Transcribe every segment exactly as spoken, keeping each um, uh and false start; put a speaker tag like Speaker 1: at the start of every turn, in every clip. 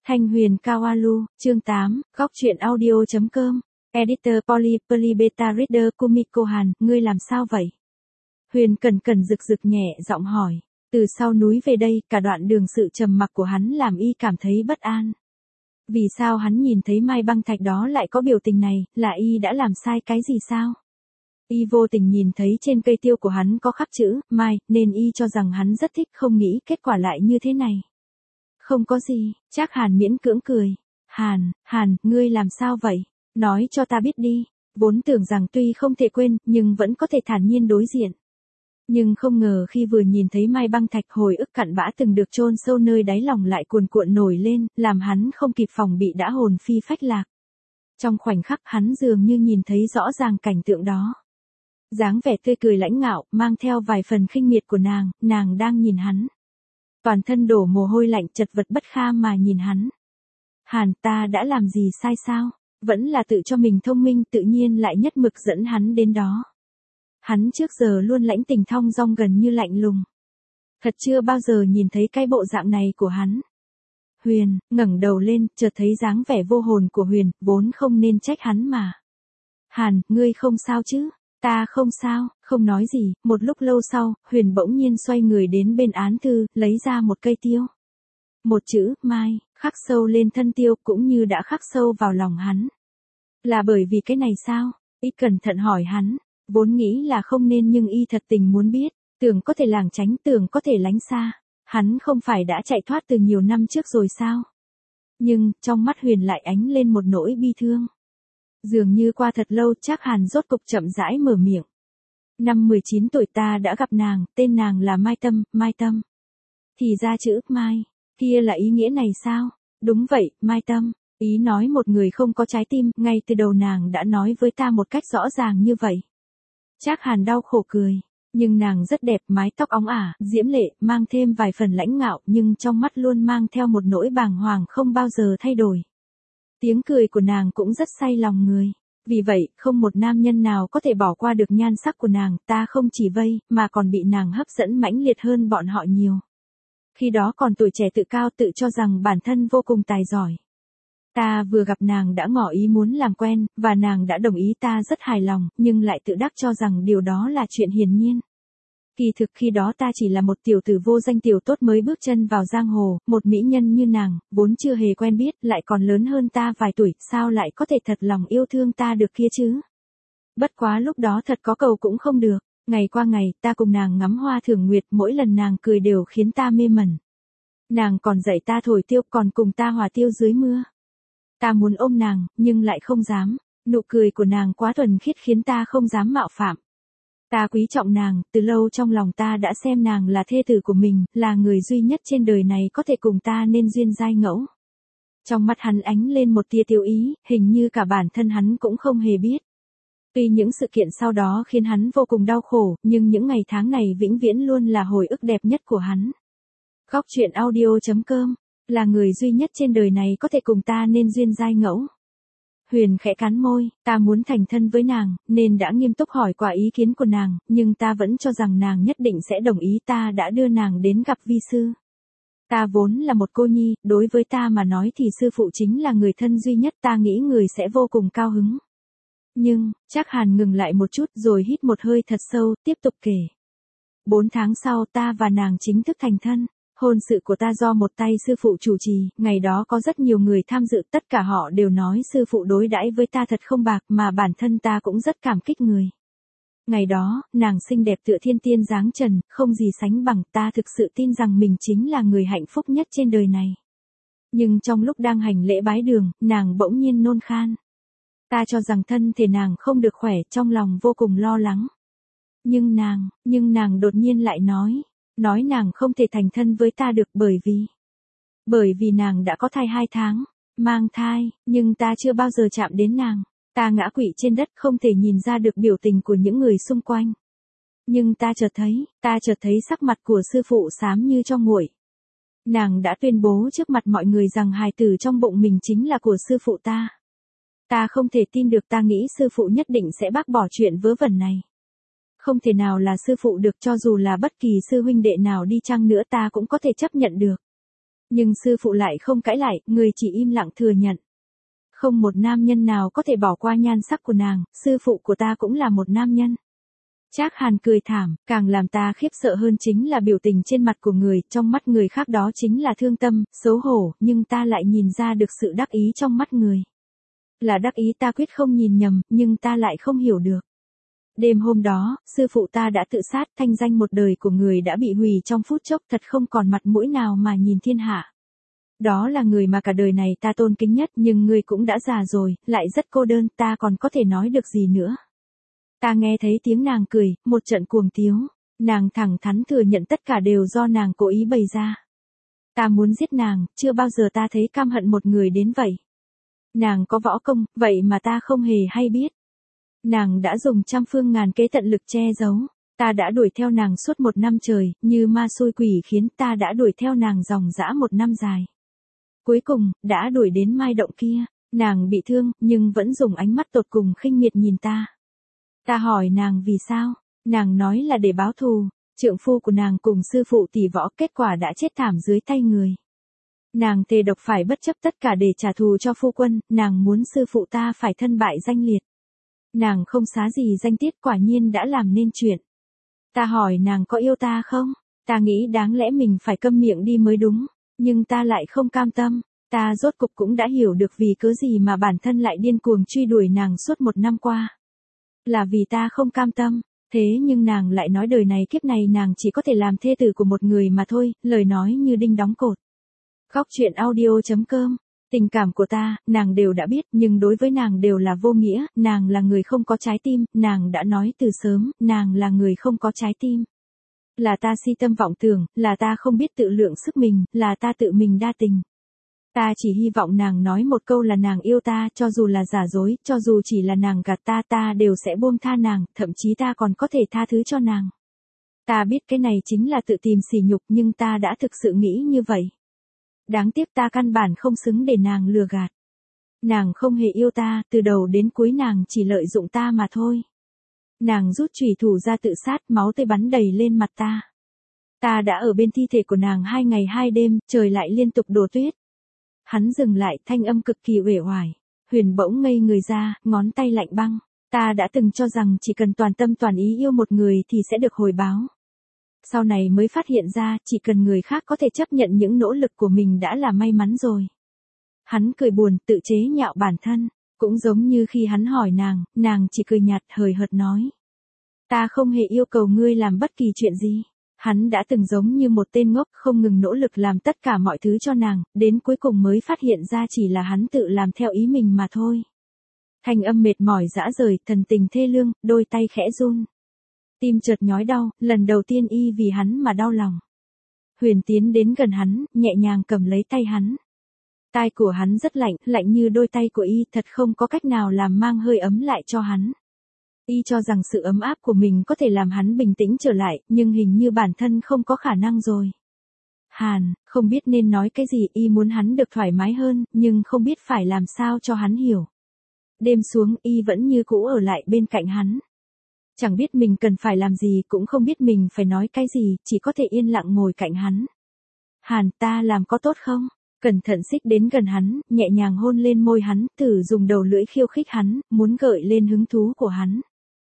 Speaker 1: Thanh Huyền Kawalu, chương tám, góc truyện audio.com, Editor Polly, Polly Beta Reader Kumiko Hàn, ngươi làm sao vậy? Huyền Cẩn Cẩn rực rực nhẹ giọng hỏi, từ sau núi về đây, cả đoạn đường sự trầm mặc của hắn làm y cảm thấy bất an. Vì sao hắn nhìn thấy Mai Băng Thạch đó lại có biểu tình này, là y đã làm sai cái gì sao? Y vô tình nhìn thấy trên cây tiêu của hắn có khắc chữ, Mai, nên y cho rằng hắn rất thích, không nghĩ kết quả lại như thế này. Không có gì, Trác Hàn miễn cưỡng cười. Hàn, Hàn, ngươi làm sao vậy? Nói cho ta biết đi. Vốn tưởng rằng tuy không thể quên, nhưng vẫn có thể thản nhiên đối diện. Nhưng không ngờ khi vừa nhìn thấy Mai Băng Thạch, hồi ức cặn bã từng được chôn sâu nơi đáy lòng lại cuồn cuộn nổi lên, làm hắn không kịp phòng bị đã hồn phi phách lạc. Trong khoảnh khắc hắn dường như nhìn thấy rõ ràng cảnh tượng đó. Dáng vẻ tươi cười lãnh ngạo, mang theo vài phần khinh miệt của nàng, nàng đang nhìn hắn. Toàn thân đổ mồ hôi lạnh, chật vật bất kham mà nhìn hắn. Hàn, ta đã làm gì sai sao? Vẫn là tự cho mình thông minh, tự nhiên lại nhất mực dẫn hắn đến đó. Hắn trước giờ luôn lãnh tình thong dong, gần như lạnh lùng. Thật chưa bao giờ nhìn thấy cái bộ dạng này của hắn. Huyền, ngẩng đầu lên, chợt thấy dáng vẻ vô hồn của Huyền, vốn không nên trách hắn mà. Hàn, ngươi không sao chứ? Ta không sao, không nói gì. Một lúc lâu sau, Huyền bỗng nhiên xoay người đến bên án thư, lấy ra một cây tiêu. Một chữ, Mai, khắc sâu lên thân tiêu, cũng như đã khắc sâu vào lòng hắn. Là bởi vì cái này sao? Y cẩn thận hỏi hắn. Vốn nghĩ là không nên, nhưng y thật tình muốn biết. Tưởng có thể lảng tránh, tưởng có thể lánh xa. Hắn không phải đã chạy thoát từ nhiều năm trước rồi sao? Nhưng, trong mắt Huyền lại ánh lên một nỗi bi thương. Dường như qua thật lâu, Trác Hàn rốt cục chậm rãi mở miệng. Năm mười chín tuổi ta đã gặp nàng, tên nàng là Mai Tâm, Mai Tâm. Thì ra chữ Mai, kia là ý nghĩa này sao? Đúng vậy, Mai Tâm. Ý nói một người không có trái tim, ngay từ đầu nàng đã nói với ta một cách rõ ràng như vậy. Trác Hàn đau khổ cười. Nhưng nàng rất đẹp, mái tóc óng ả, diễm lệ, mang thêm vài phần lãnh ngạo, nhưng trong mắt luôn mang theo một nỗi bàng hoàng không bao giờ thay đổi. Tiếng cười của nàng cũng rất say lòng người. Vì vậy, không một nam nhân nào có thể bỏ qua được nhan sắc của nàng, ta không chỉ vây, mà còn bị nàng hấp dẫn mãnh liệt hơn bọn họ nhiều. Khi đó còn tuổi trẻ tự cao, tự cho rằng bản thân vô cùng tài giỏi. Ta vừa gặp nàng đã ngỏ ý muốn làm quen, và nàng đã đồng ý, ta rất hài lòng, nhưng lại tự đắc cho rằng điều đó là chuyện hiển nhiên. Kỳ thực khi đó ta chỉ là một tiểu tử vô danh tiểu tốt mới bước chân vào giang hồ, một mỹ nhân như nàng, vốn chưa hề quen biết, lại còn lớn hơn ta vài tuổi, sao lại có thể thật lòng yêu thương ta được kia chứ? Bất quá lúc đó thật có cầu cũng không được, ngày qua ngày, ta cùng nàng ngắm hoa thưởng nguyệt, mỗi lần nàng cười đều khiến ta mê mẩn. Nàng còn dạy ta thổi tiêu, còn cùng ta hòa tiêu dưới mưa. Ta muốn ôm nàng, nhưng lại không dám, nụ cười của nàng quá thuần khiết khiến ta không dám mạo phạm. Ta quý trọng nàng, từ lâu trong lòng ta đã xem nàng là thê tử của mình, là người duy nhất trên đời này có thể cùng ta nên duyên giai ngẫu. Trong mắt hắn ánh lên một tia tiêu ý, hình như cả bản thân hắn cũng không hề biết. Tuy những sự kiện sau đó khiến hắn vô cùng đau khổ, nhưng những ngày tháng này vĩnh viễn luôn là hồi ức đẹp nhất của hắn. Góc truyện audio.com, là người duy nhất trên đời này có thể cùng ta nên duyên giai ngẫu. Huyền khẽ cắn môi, ta muốn thành thân với nàng, nên đã nghiêm túc hỏi qua ý kiến của nàng, nhưng ta vẫn cho rằng nàng nhất định sẽ đồng ý, ta đã đưa nàng đến gặp vi sư. Ta vốn là một cô nhi, đối với ta mà nói thì sư phụ chính là người thân duy nhất, ta nghĩ người sẽ vô cùng cao hứng. Nhưng, Trác Hàn ngừng lại một chút rồi hít một hơi thật sâu, tiếp tục kể. Bốn tháng sau ta và nàng chính thức thành thân. Hôn sự của ta do một tay sư phụ chủ trì, ngày đó có rất nhiều người tham dự, tất cả họ đều nói sư phụ đối đãi với ta thật không bạc, mà bản thân ta cũng rất cảm kích người. Ngày đó, nàng xinh đẹp tựa thiên tiên dáng trần, không gì sánh bằng, ta thực sự tin rằng mình chính là người hạnh phúc nhất trên đời này. Nhưng trong lúc đang hành lễ bái đường, nàng bỗng nhiên nôn khan. Ta cho rằng thân thể nàng không được khỏe, trong lòng vô cùng lo lắng. Nhưng nàng, nhưng nàng đột nhiên lại nói. Nói nàng không thể thành thân với ta được bởi vì... Bởi vì nàng đã có thai hai tháng, mang thai, nhưng ta chưa bao giờ chạm đến nàng. Ta ngã quỵ trên đất không thể nhìn ra được biểu tình của những người xung quanh. Nhưng ta chợt thấy, ta chợt thấy sắc mặt của sư phụ xám như cho nguội. Nàng đã tuyên bố trước mặt mọi người rằng hài tử trong bụng mình chính là của sư phụ ta. Ta không thể tin được, ta nghĩ sư phụ nhất định sẽ bác bỏ chuyện vớ vẩn này. Không thể nào là sư phụ được, cho dù là bất kỳ sư huynh đệ nào đi chăng nữa ta cũng có thể chấp nhận được. Nhưng sư phụ lại không cãi lại, người chỉ im lặng thừa nhận. Không một nam nhân nào có thể bỏ qua nhan sắc của nàng, sư phụ của ta cũng là một nam nhân. Trác Hàn cười thảm, càng làm ta khiếp sợ hơn chính là biểu tình trên mặt của người, trong mắt người khác đó chính là thương tâm, xấu hổ, nhưng ta lại nhìn ra được sự đắc ý trong mắt người. Là đắc ý ta quyết không nhìn nhầm, nhưng ta lại không hiểu được. Đêm hôm đó, sư phụ ta đã tự sát, thanh danh một đời của người đã bị hủy trong phút chốc, thật không còn mặt mũi nào mà nhìn thiên hạ. Đó là người mà cả đời này ta tôn kính nhất, nhưng người cũng đã già rồi, lại rất cô đơn, ta còn có thể nói được gì nữa. Ta nghe thấy tiếng nàng cười, một trận cuồng tiếu. Nàng thẳng thắn thừa nhận tất cả đều do nàng cố ý bày ra. Ta muốn giết nàng, chưa bao giờ ta thấy căm hận một người đến vậy. Nàng có võ công, vậy mà ta không hề hay biết. Nàng đã dùng trăm phương ngàn kế tận lực che giấu. Ta đã đuổi theo nàng suốt một năm trời, như ma xui quỷ khiến ta đã đuổi theo nàng dòng dã một năm dài. Cuối cùng, đã đuổi đến Mai Động kia. Nàng bị thương, nhưng vẫn dùng ánh mắt tột cùng khinh miệt nhìn ta. Ta hỏi nàng vì sao, nàng nói là để báo thù, trượng phu của nàng cùng sư phụ tỷ võ kết quả đã chết thảm dưới tay người. Nàng thề độc phải bất chấp tất cả để trả thù cho phu quân, nàng muốn sư phụ ta phải thân bại danh liệt. Nàng không xá gì danh tiết quả nhiên đã làm nên chuyện. Ta hỏi nàng có yêu ta không, ta nghĩ đáng lẽ mình phải câm miệng đi mới đúng, nhưng ta lại không cam tâm, ta rốt cục cũng đã hiểu được vì cớ gì mà bản thân lại điên cuồng truy đuổi nàng suốt một năm qua. Là vì ta không cam tâm, thế nhưng nàng lại nói đời này kiếp này nàng chỉ có thể làm thê tử của một người mà thôi, lời nói như đinh đóng cột. Góc truyện audio chấm com. Tình cảm của ta, nàng đều đã biết, nhưng đối với nàng đều là vô nghĩa, nàng là người không có trái tim, nàng đã nói từ sớm, nàng là người không có trái tim. Là ta si tâm vọng tưởng, là ta không biết tự lượng sức mình, là ta tự mình đa tình. Ta chỉ hy vọng nàng nói một câu là nàng yêu ta, cho dù là giả dối, cho dù chỉ là nàng gạt ta, ta đều sẽ buông tha nàng, thậm chí ta còn có thể tha thứ cho nàng. Ta biết cái này chính là tự tìm sỉ nhục, nhưng ta đã thực sự nghĩ như vậy. Đáng tiếc ta căn bản không xứng để nàng lừa gạt. Nàng không hề yêu ta, từ đầu đến cuối nàng chỉ lợi dụng ta mà thôi. Nàng rút chùy thủ ra tự sát, máu tươi bắn đầy lên mặt ta. Ta đã ở bên thi thể của nàng hai ngày hai đêm, trời lại liên tục đổ tuyết. Hắn dừng lại, thanh âm cực kỳ uể oải. Huyền bỗng ngây người ra, ngón tay lạnh băng. Ta đã từng cho rằng chỉ cần toàn tâm toàn ý yêu một người thì sẽ được hồi báo. Sau này mới phát hiện ra, chỉ cần người khác có thể chấp nhận những nỗ lực của mình đã là may mắn rồi. Hắn cười buồn, tự chế nhạo bản thân. Cũng giống như khi hắn hỏi nàng, nàng chỉ cười nhạt hời hợt nói. Ta không hề yêu cầu ngươi làm bất kỳ chuyện gì. Hắn đã từng giống như một tên ngốc không ngừng nỗ lực làm tất cả mọi thứ cho nàng, đến cuối cùng mới phát hiện ra chỉ là hắn tự làm theo ý mình mà thôi. Thanh âm mệt mỏi dã rời, thần tình thê lương, đôi tay khẽ run. Tim chợt nhói đau, lần đầu tiên y vì hắn mà đau lòng. Huyền tiến đến gần hắn, nhẹ nhàng cầm lấy tay hắn. Tai của hắn rất lạnh, lạnh như đôi tay của y, thật không có cách nào làm mang hơi ấm lại cho hắn. Y cho rằng sự ấm áp của mình có thể làm hắn bình tĩnh trở lại, nhưng hình như bản thân không có khả năng rồi. Hàn, không biết nên nói cái gì, y muốn hắn được thoải mái hơn, nhưng không biết phải làm sao cho hắn hiểu. Đêm xuống, y vẫn như cũ ở lại bên cạnh hắn. Chẳng biết mình cần phải làm gì, cũng không biết mình phải nói cái gì, chỉ có thể yên lặng ngồi cạnh hắn. Hàn, ta làm có tốt không? Cẩn thận xích đến gần hắn, nhẹ nhàng hôn lên môi hắn, thử dùng đầu lưỡi khiêu khích hắn, muốn gợi lên hứng thú của hắn.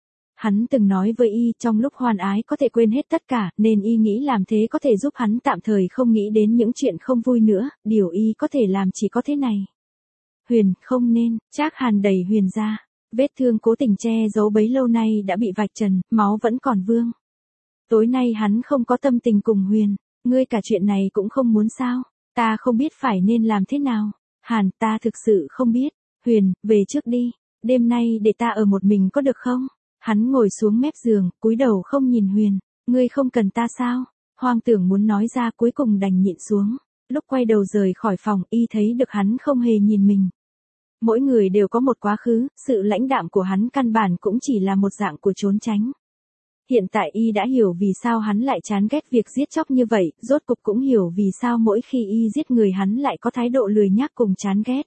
Speaker 1: Hắn từng nói với y, trong lúc hoan ái có thể quên hết tất cả, nên y nghĩ làm thế có thể giúp hắn tạm thời không nghĩ đến những chuyện không vui nữa, điều y có thể làm chỉ có thế này. Huyền, không nên, Trác Hàn đẩy Huyền ra. Vết thương cố tình che giấu bấy lâu nay đã bị vạch trần, máu vẫn còn vương. Tối nay hắn không có tâm tình cùng Huyền, ngươi cả chuyện này cũng không muốn sao, ta không biết phải nên làm thế nào. Hàn, ta thực sự không biết. Huyền, về trước đi, đêm nay để ta ở một mình có được không? Hắn ngồi xuống mép giường, cúi đầu không nhìn Huyền, ngươi không cần ta sao? Hoang tưởng muốn nói ra cuối cùng đành nhịn xuống. Lúc quay đầu rời khỏi phòng, y thấy được hắn không hề nhìn mình. Mỗi người đều có một quá khứ, sự lãnh đạm của hắn căn bản cũng chỉ là một dạng của trốn tránh. Hiện tại y đã hiểu vì sao hắn lại chán ghét việc giết chóc như vậy, rốt cục cũng hiểu vì sao mỗi khi y giết người hắn lại có thái độ lười nhác cùng chán ghét.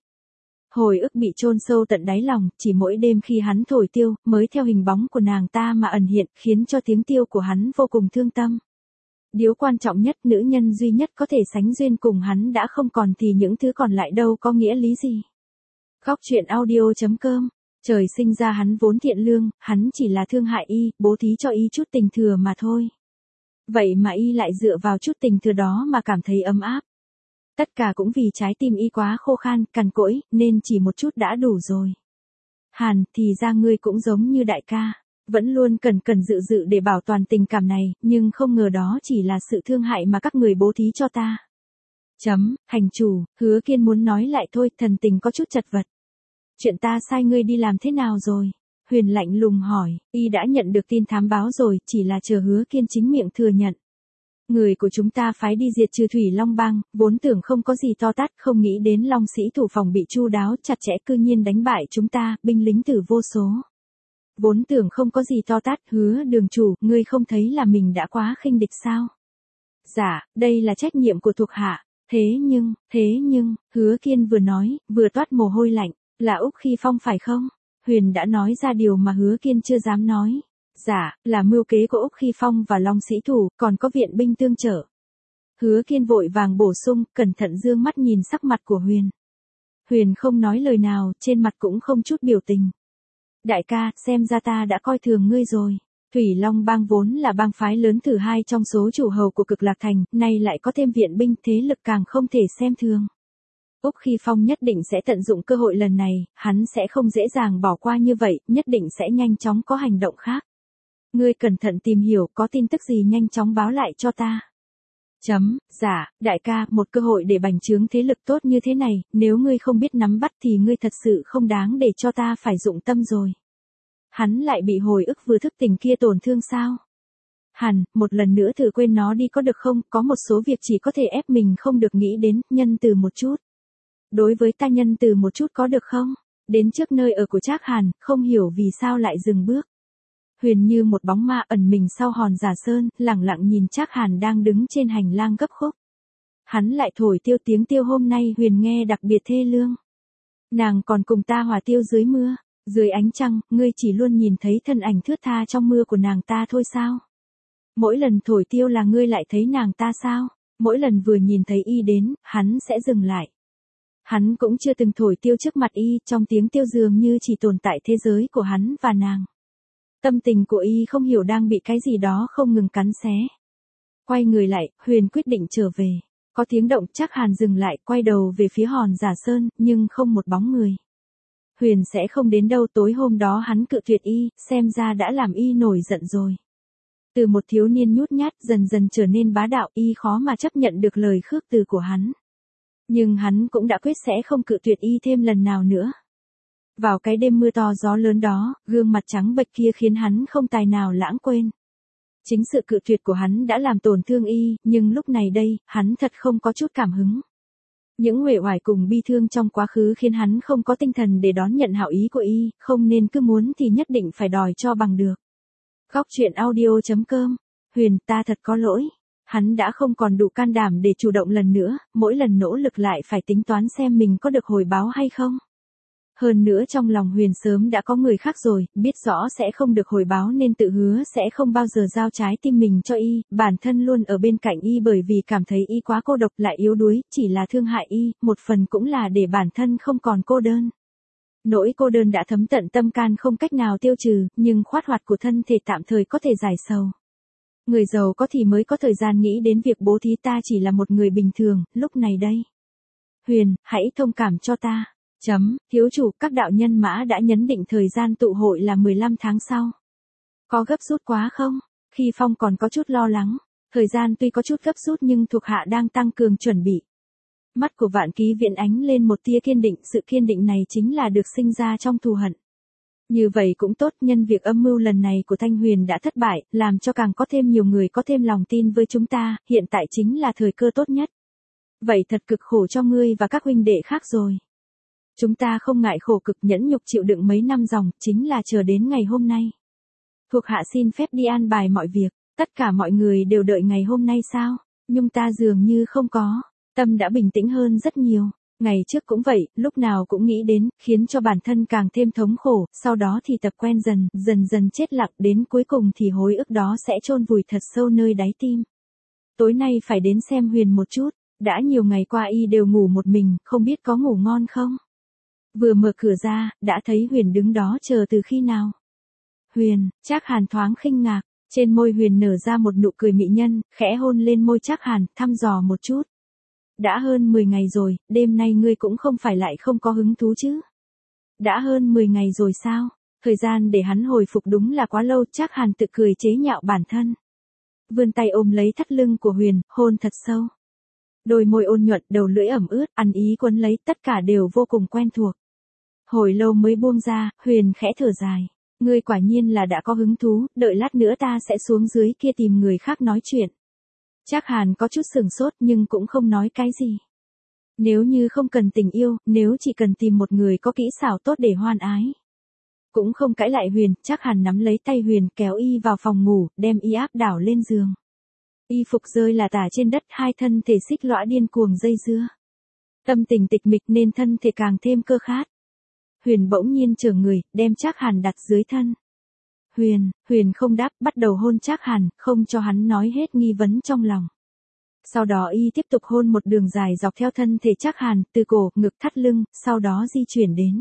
Speaker 1: Hồi ức bị chôn sâu tận đáy lòng, chỉ mỗi đêm khi hắn thổi tiêu, mới theo hình bóng của nàng ta mà ẩn hiện, khiến cho tiếng tiêu của hắn vô cùng thương tâm. Điều quan trọng nhất, nữ nhân duy nhất có thể sánh duyên cùng hắn đã không còn thì những thứ còn lại đâu có nghĩa lý gì. Góc truyện audio.com. Trời sinh ra hắn vốn thiện lương, hắn chỉ là thương hại y, bố thí cho y chút tình thừa mà thôi. Vậy mà y lại dựa vào chút tình thừa đó mà cảm thấy ấm áp. Tất cả cũng vì trái tim y quá khô khan, cằn cỗi, nên chỉ một chút đã đủ rồi. Hàn, thì ra ngươi cũng giống như đại ca. Vẫn luôn cần cần dự dự để bảo toàn tình cảm này, nhưng không ngờ đó chỉ là sự thương hại mà các người bố thí cho ta. Chấm, hành chủ, Hứa Kiên muốn nói lại thôi, thần tình có chút chật vật. Chuyện ta sai ngươi đi làm thế nào rồi? Huyền lạnh lùng hỏi, y đã nhận được tin thám báo rồi, chỉ là chờ Hứa Kiên chính miệng thừa nhận. Người của chúng ta phái đi diệt trừ Thủy Long Bang, vốn tưởng không có gì to tát, không nghĩ đến Long Sĩ thủ phòng bị chu đáo chặt chẽ, cư nhiên đánh bại chúng ta, binh lính tử vô số. Vốn tưởng không có gì to tát, Hứa đường chủ, ngươi không thấy là mình đã quá khinh địch sao? Dạ, đây là trách nhiệm của thuộc hạ. Thế nhưng, thế nhưng, Hứa Kiên vừa nói, vừa toát mồ hôi lạnh, là Úc Khi Phong phải không? Huyền đã nói ra điều mà Hứa Kiên chưa dám nói. Dạ, là mưu kế của Úc Khi Phong và Long Sĩ Thủ, còn có viện binh tương trợ. Hứa Kiên vội vàng bổ sung, cẩn thận dương mắt nhìn sắc mặt của Huyền. Huyền không nói lời nào, trên mặt cũng không chút biểu tình. Đại ca, xem ra ta đã coi thường ngươi rồi. Thủy Long Bang vốn là bang phái lớn thứ hai trong số chủ hầu của Cực Lạc Thành, nay lại có thêm viện binh, thế lực càng không thể xem thường. Úc Khi Phong nhất định sẽ tận dụng cơ hội lần này, hắn sẽ không dễ dàng bỏ qua như vậy, nhất định sẽ nhanh chóng có hành động khác. Ngươi cẩn thận tìm hiểu, có tin tức gì nhanh chóng báo lại cho ta. Chấm, dạ, đại ca, một cơ hội để bành trướng thế lực tốt như thế này, nếu ngươi không biết nắm bắt thì ngươi thật sự không đáng để cho ta phải dụng tâm rồi. Hắn lại bị hồi ức vừa thức tỉnh kia tổn thương sao? Hẳn, một lần nữa thử quên nó đi có được không, có một số việc chỉ có thể ép mình không được nghĩ đến, nhân từ một chút. Đối với ta nhân từ một chút có được không? Đến trước nơi ở của Trác Hàn, không hiểu vì sao lại dừng bước. Huyền như một bóng ma ẩn mình sau hòn giả sơn, lẳng lặng nhìn Trác Hàn đang đứng trên hành lang gấp khúc. Hắn lại thổi tiêu tiếng tiêu hôm nay Huyền nghe đặc biệt thê lương. Nàng còn cùng ta hòa tiêu dưới mưa, dưới ánh trăng, ngươi chỉ luôn nhìn thấy thân ảnh thướt tha trong mưa của nàng ta thôi sao? Mỗi lần thổi tiêu là ngươi lại thấy nàng ta sao? Mỗi lần vừa nhìn thấy y đến, hắn sẽ dừng lại. Hắn cũng chưa từng thổi tiêu trước mặt y, trong tiếng tiêu dường như chỉ tồn tại thế giới của hắn và nàng. Tâm tình của y không hiểu đang bị cái gì đó không ngừng cắn xé. Quay người lại, Huyền quyết định trở về. Có tiếng động, Trác Hàn dừng lại, quay đầu về phía hòn giả sơn, nhưng không một bóng người. Huyền sẽ không đến đâu, tối hôm đó hắn cự tuyệt y, xem ra đã làm y nổi giận rồi. Từ một thiếu niên nhút nhát dần dần trở nên bá đạo, y khó mà chấp nhận được lời khước từ của hắn. Nhưng hắn cũng đã quyết sẽ không cự tuyệt y thêm lần nào nữa. Vào cái đêm mưa to gió lớn đó, gương mặt trắng bệch kia khiến hắn không tài nào lãng quên. Chính sự cự tuyệt của hắn đã làm tổn thương y, nhưng lúc này đây, hắn thật không có chút cảm hứng. Những uể oải cùng bi thương trong quá khứ khiến hắn không có tinh thần để đón nhận hảo ý của y, không nên cứ muốn thì nhất định phải đòi cho bằng được. Góc truyện audio.com. Huyền, ta thật có lỗi. Hắn đã không còn đủ can đảm để chủ động lần nữa, mỗi lần nỗ lực lại phải tính toán xem mình có được hồi báo hay không. Hơn nữa trong lòng Huyền sớm đã có người khác rồi, biết rõ sẽ không được hồi báo nên tự hứa sẽ không bao giờ giao trái tim mình cho y, bản thân luôn ở bên cạnh y bởi vì cảm thấy y quá cô độc lại yếu đuối, chỉ là thương hại y, một phần cũng là để bản thân không còn cô đơn. Nỗi cô đơn đã thấm tận tâm can không cách nào tiêu trừ, nhưng khoát hoạt của thân thể tạm thời có thể giải sầu. Người giàu có thì mới có thời gian nghĩ đến việc bố thí, ta chỉ là một người bình thường, lúc này đây. Huyền, hãy thông cảm cho ta. Chấm, thiếu chủ, các đạo nhân mã đã nhấn định thời gian tụ hội là mười lăm tháng sau. Có gấp rút quá không? Khi Phong còn có chút lo lắng. Thời gian tuy có chút gấp rút nhưng thuộc hạ đang tăng cường chuẩn bị. Mắt của Vạn Ký Viễn ánh lên một tia kiên định, sự kiên định này chính là được sinh ra trong thù hận. Như vậy cũng tốt, nhân việc âm mưu lần này của Thanh Huyền đã thất bại, làm cho càng có thêm nhiều người có thêm lòng tin với chúng ta, hiện tại chính là thời cơ tốt nhất. Vậy thật cực khổ cho ngươi và các huynh đệ khác rồi. Chúng ta không ngại khổ cực nhẫn nhục chịu đựng mấy năm dòng, chính là chờ đến ngày hôm nay. Thuộc hạ xin phép đi an bài mọi việc, tất cả mọi người đều đợi ngày hôm nay sao? Nhưng ta dường như không có, tâm đã bình tĩnh hơn rất nhiều. Ngày trước cũng vậy, lúc nào cũng nghĩ đến, khiến cho bản thân càng thêm thống khổ, sau đó thì tập quen dần, dần dần chết lặng, đến cuối cùng thì hối ức đó sẽ chôn vùi thật sâu nơi đáy tim. tối nay phải đến xem Huyền một chút, đã nhiều ngày qua y đều ngủ một mình, không biết có ngủ ngon không? Vừa mở cửa ra, đã thấy Huyền đứng đó chờ từ khi nào? Huyền, Trác Hàn thoáng khinh ngạc, trên môi Huyền nở ra một nụ cười mỹ nhân, khẽ hôn lên môi Trác Hàn, thăm dò một chút. Đã hơn mười ngày rồi, đêm nay ngươi cũng không phải lại không có hứng thú chứ? Đã hơn mười ngày rồi sao? Thời gian để hắn hồi phục đúng là quá lâu, Trác Hàn tự cười chế nhạo bản thân. Vươn tay ôm lấy thắt lưng của Huyền, hôn thật sâu. Đôi môi ôn nhuận, đầu lưỡi ẩm ướt, ăn ý quấn lấy, tất cả đều vô cùng quen thuộc. Hồi lâu mới buông ra, Huyền khẽ thở dài. Ngươi quả nhiên là đã có hứng thú, đợi lát nữa ta sẽ xuống dưới kia tìm người khác nói chuyện. Trác Hàn có chút sửng sốt nhưng cũng không nói cái gì. Nếu như không cần tình yêu, nếu chỉ cần tìm một người có kỹ xảo tốt để hoan ái. Cũng không cãi lại Huyền, Trác Hàn nắm lấy tay Huyền kéo y vào phòng ngủ, đem y áp đảo lên giường. Y phục rơi là tả trên đất, hai thân thể xích lõa điên cuồng dây dưa. Tâm tình tịch mịch nên thân thể càng thêm cơ khát. Huyền bỗng nhiên trở người, đem Trác Hàn đặt dưới thân. Huyền, Huyền không đáp, bắt đầu hôn Trác Hàn, không cho hắn nói hết nghi vấn trong lòng. Sau đó y tiếp tục hôn một đường dài dọc theo thân thể Trác Hàn, từ cổ, ngực, thắt lưng, sau đó di chuyển đến.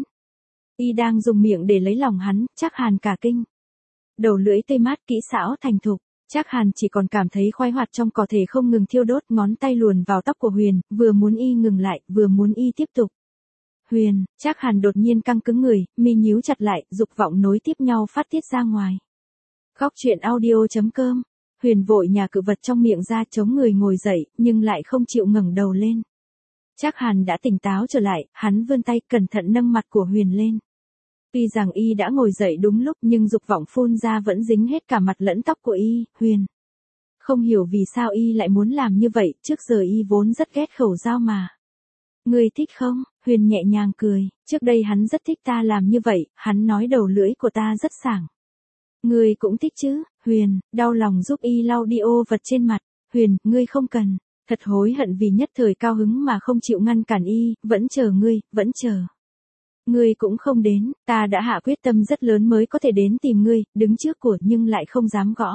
Speaker 1: Y đang dùng miệng để lấy lòng hắn, Trác Hàn cả kinh. Đầu lưỡi tê mát kỹ xảo thành thục, Trác Hàn chỉ còn cảm thấy khoái hoạt trong cơ thể không ngừng thiêu đốt, ngón tay luồn vào tóc của Huyền, vừa muốn y ngừng lại, vừa muốn y tiếp tục. Huyền, Trác Hàn đột nhiên căng cứng người, mi nhíu chặt lại, dục vọng nối tiếp nhau phát tiết ra ngoài. Góc truyện audio chấm com. Huyền vội nhả cự vật trong miệng ra, chống người ngồi dậy, nhưng lại không chịu ngẩng đầu lên. Trác Hàn đã tỉnh táo trở lại, hắn vươn tay cẩn thận nâng mặt của Huyền lên. Tuy rằng y đã ngồi dậy đúng lúc nhưng dục vọng phun ra vẫn dính hết cả mặt lẫn tóc của y. Huyền. Không hiểu vì sao y lại muốn làm như vậy, trước giờ y vốn rất ghét khẩu dao mà. Ngươi thích không? Huyền nhẹ nhàng cười, trước đây hắn rất thích ta làm như vậy, hắn nói đầu lưỡi của ta rất sảng. Ngươi cũng thích chứ? Huyền, đau lòng giúp y lau đi ô vật trên mặt. Huyền, ngươi không cần. Thật hối hận vì nhất thời cao hứng mà không chịu ngăn cản y, vẫn chờ ngươi, vẫn chờ. Ngươi cũng không đến, ta đã hạ quyết tâm rất lớn mới có thể đến tìm ngươi, đứng trước của nhưng lại không dám gõ.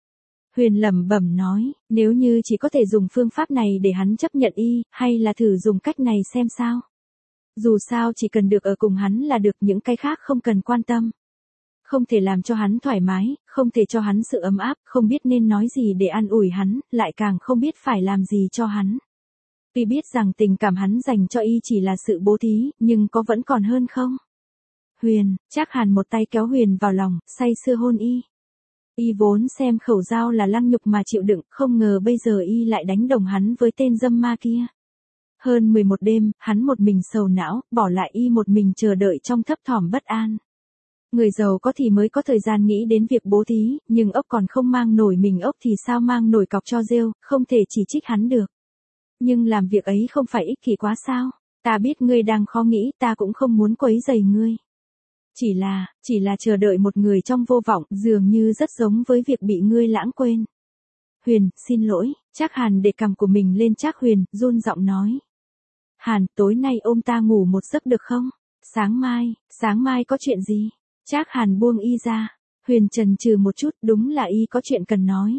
Speaker 1: Huyền lẩm bẩm nói, nếu như chỉ có thể dùng phương pháp này để hắn chấp nhận y, hay là thử dùng cách này xem sao. Dù sao chỉ cần được ở cùng hắn là được, những cái khác không cần quan tâm. Không thể làm cho hắn thoải mái, không thể cho hắn sự ấm áp, không biết nên nói gì để an ủi hắn, lại càng không biết phải làm gì cho hắn. Tuy biết rằng tình cảm hắn dành cho y chỉ là sự bố thí, nhưng có vẫn còn hơn không? Huyền, Trác Hàn một tay kéo Huyền vào lòng, say sưa hôn y. Y vốn xem khẩu dao là lăng nhục mà chịu đựng, không ngờ bây giờ y lại đánh đồng hắn với tên dâm ma kia. Hơn mười một đêm, hắn một mình sầu não, bỏ lại y một mình chờ đợi trong thấp thỏm bất an. Người giàu có thì mới có thời gian nghĩ đến việc bố thí, nhưng ốc còn không mang nổi mình ốc thì sao mang nổi cọc cho rêu, không thể chỉ trích hắn được. Nhưng làm việc ấy không phải ích kỷ quá sao? Ta biết ngươi đang khó nghĩ, ta cũng không muốn quấy rầy ngươi. Chỉ là, chỉ là chờ đợi một người trong vô vọng, dường như rất giống với việc bị ngươi lãng quên. Huyền, xin lỗi, Trác Hàn để cằm của mình lên Trác Huyền, run giọng nói. Hàn, tối nay ôm ta ngủ một giấc được không? Sáng mai, sáng mai có chuyện gì? Trác Hàn buông y ra. Huyền chần chừ một chút, đúng là y có chuyện cần nói.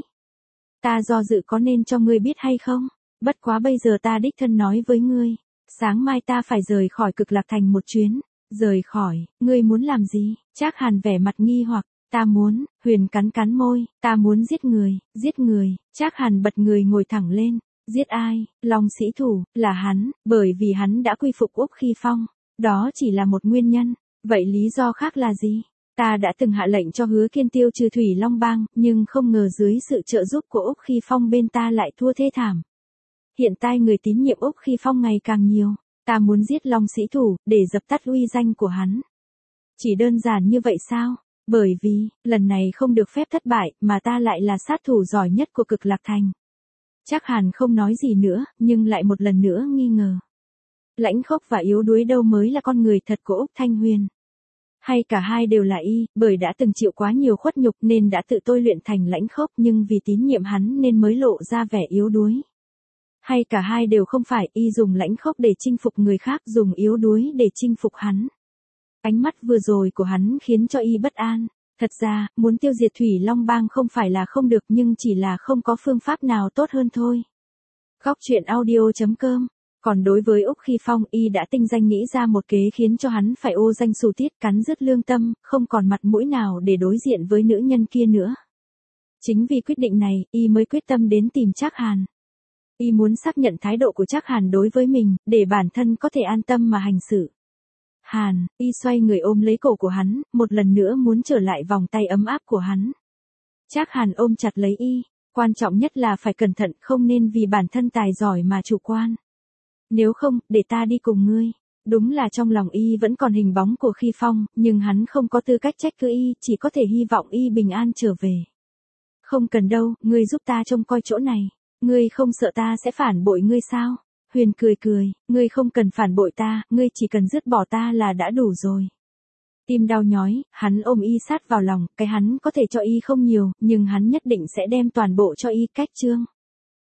Speaker 1: Ta do dự có nên cho ngươi biết hay không? Bất quá bây giờ ta đích thân nói với ngươi. Sáng mai ta phải rời khỏi Cực Lạc Thành một chuyến. Rời khỏi, ngươi muốn làm gì? Trác Hàn vẻ mặt nghi hoặc, ta muốn, Huyền cắn cắn môi, ta muốn giết người, giết người. Trác Hàn bật người ngồi thẳng lên. Giết ai? Long Sĩ Thủ, là hắn, bởi vì hắn đã quy phục Úc Khi Phong. Đó chỉ là một nguyên nhân. Vậy lý do khác là gì? Ta đã từng hạ lệnh cho Hứa Kiên tiêu trừ Thủy Long Bang, nhưng không ngờ dưới sự trợ giúp của Úc Khi Phong bên ta lại thua thê thảm. Hiện tại người tín nhiệm Úc Khi Phong ngày càng nhiều. Ta muốn giết Long Sĩ Thủ, để dập tắt uy danh của hắn. Chỉ đơn giản như vậy sao? Bởi vì, lần này không được phép thất bại, mà ta lại là sát thủ giỏi nhất của Cực Lạc Thành. Trác Hàn không nói gì nữa, nhưng lại một lần nữa nghi ngờ. Lãnh Khốc và yếu đuối đâu mới là con người thật của Úc Thanh Huyền? Hay cả hai đều là y, bởi đã từng chịu quá nhiều khuất nhục nên đã tự tôi luyện thành Lãnh Khốc, nhưng vì tín nhiệm hắn nên mới lộ ra vẻ yếu đuối? Hay cả hai đều không phải, y dùng Lãnh Khốc để chinh phục người khác, dùng yếu đuối để chinh phục hắn? Ánh mắt vừa rồi của hắn khiến cho y bất an. Thật ra, muốn tiêu diệt Thủy Long Bang không phải là không được nhưng chỉ là không có phương pháp nào tốt hơn thôi. Góc truyện audio.com. Còn đối với Úc Khi Phong, y đã tinh danh nghĩ ra một kế khiến cho hắn phải ô danh xù tiết, cắn rứt lương tâm, không còn mặt mũi nào để đối diện với nữ nhân kia nữa. Chính vì quyết định này, y mới quyết tâm đến tìm Trác Hàn. Y muốn xác nhận thái độ của Trác Hàn đối với mình, để bản thân có thể an tâm mà hành xử. Hàn, y xoay người ôm lấy cổ của hắn, một lần nữa muốn trở lại vòng tay ấm áp của hắn. Trác Hàn ôm chặt lấy y, quan trọng nhất là phải cẩn thận, không nên vì bản thân tài giỏi mà chủ quan. Nếu không, để ta đi cùng ngươi. Đúng là trong lòng y vẫn còn hình bóng của Khi Phong, nhưng hắn không có tư cách trách cứ y, chỉ có thể hy vọng y bình an trở về. Không cần đâu, ngươi giúp ta trông coi chỗ này. Ngươi không sợ ta sẽ phản bội ngươi sao? Huyền cười cười, ngươi không cần phản bội ta, ngươi chỉ cần dứt bỏ ta là đã đủ rồi. Tim đau nhói, hắn ôm y sát vào lòng, cái hắn có thể cho y không nhiều, nhưng hắn nhất định sẽ đem toàn bộ cho y. Cách chương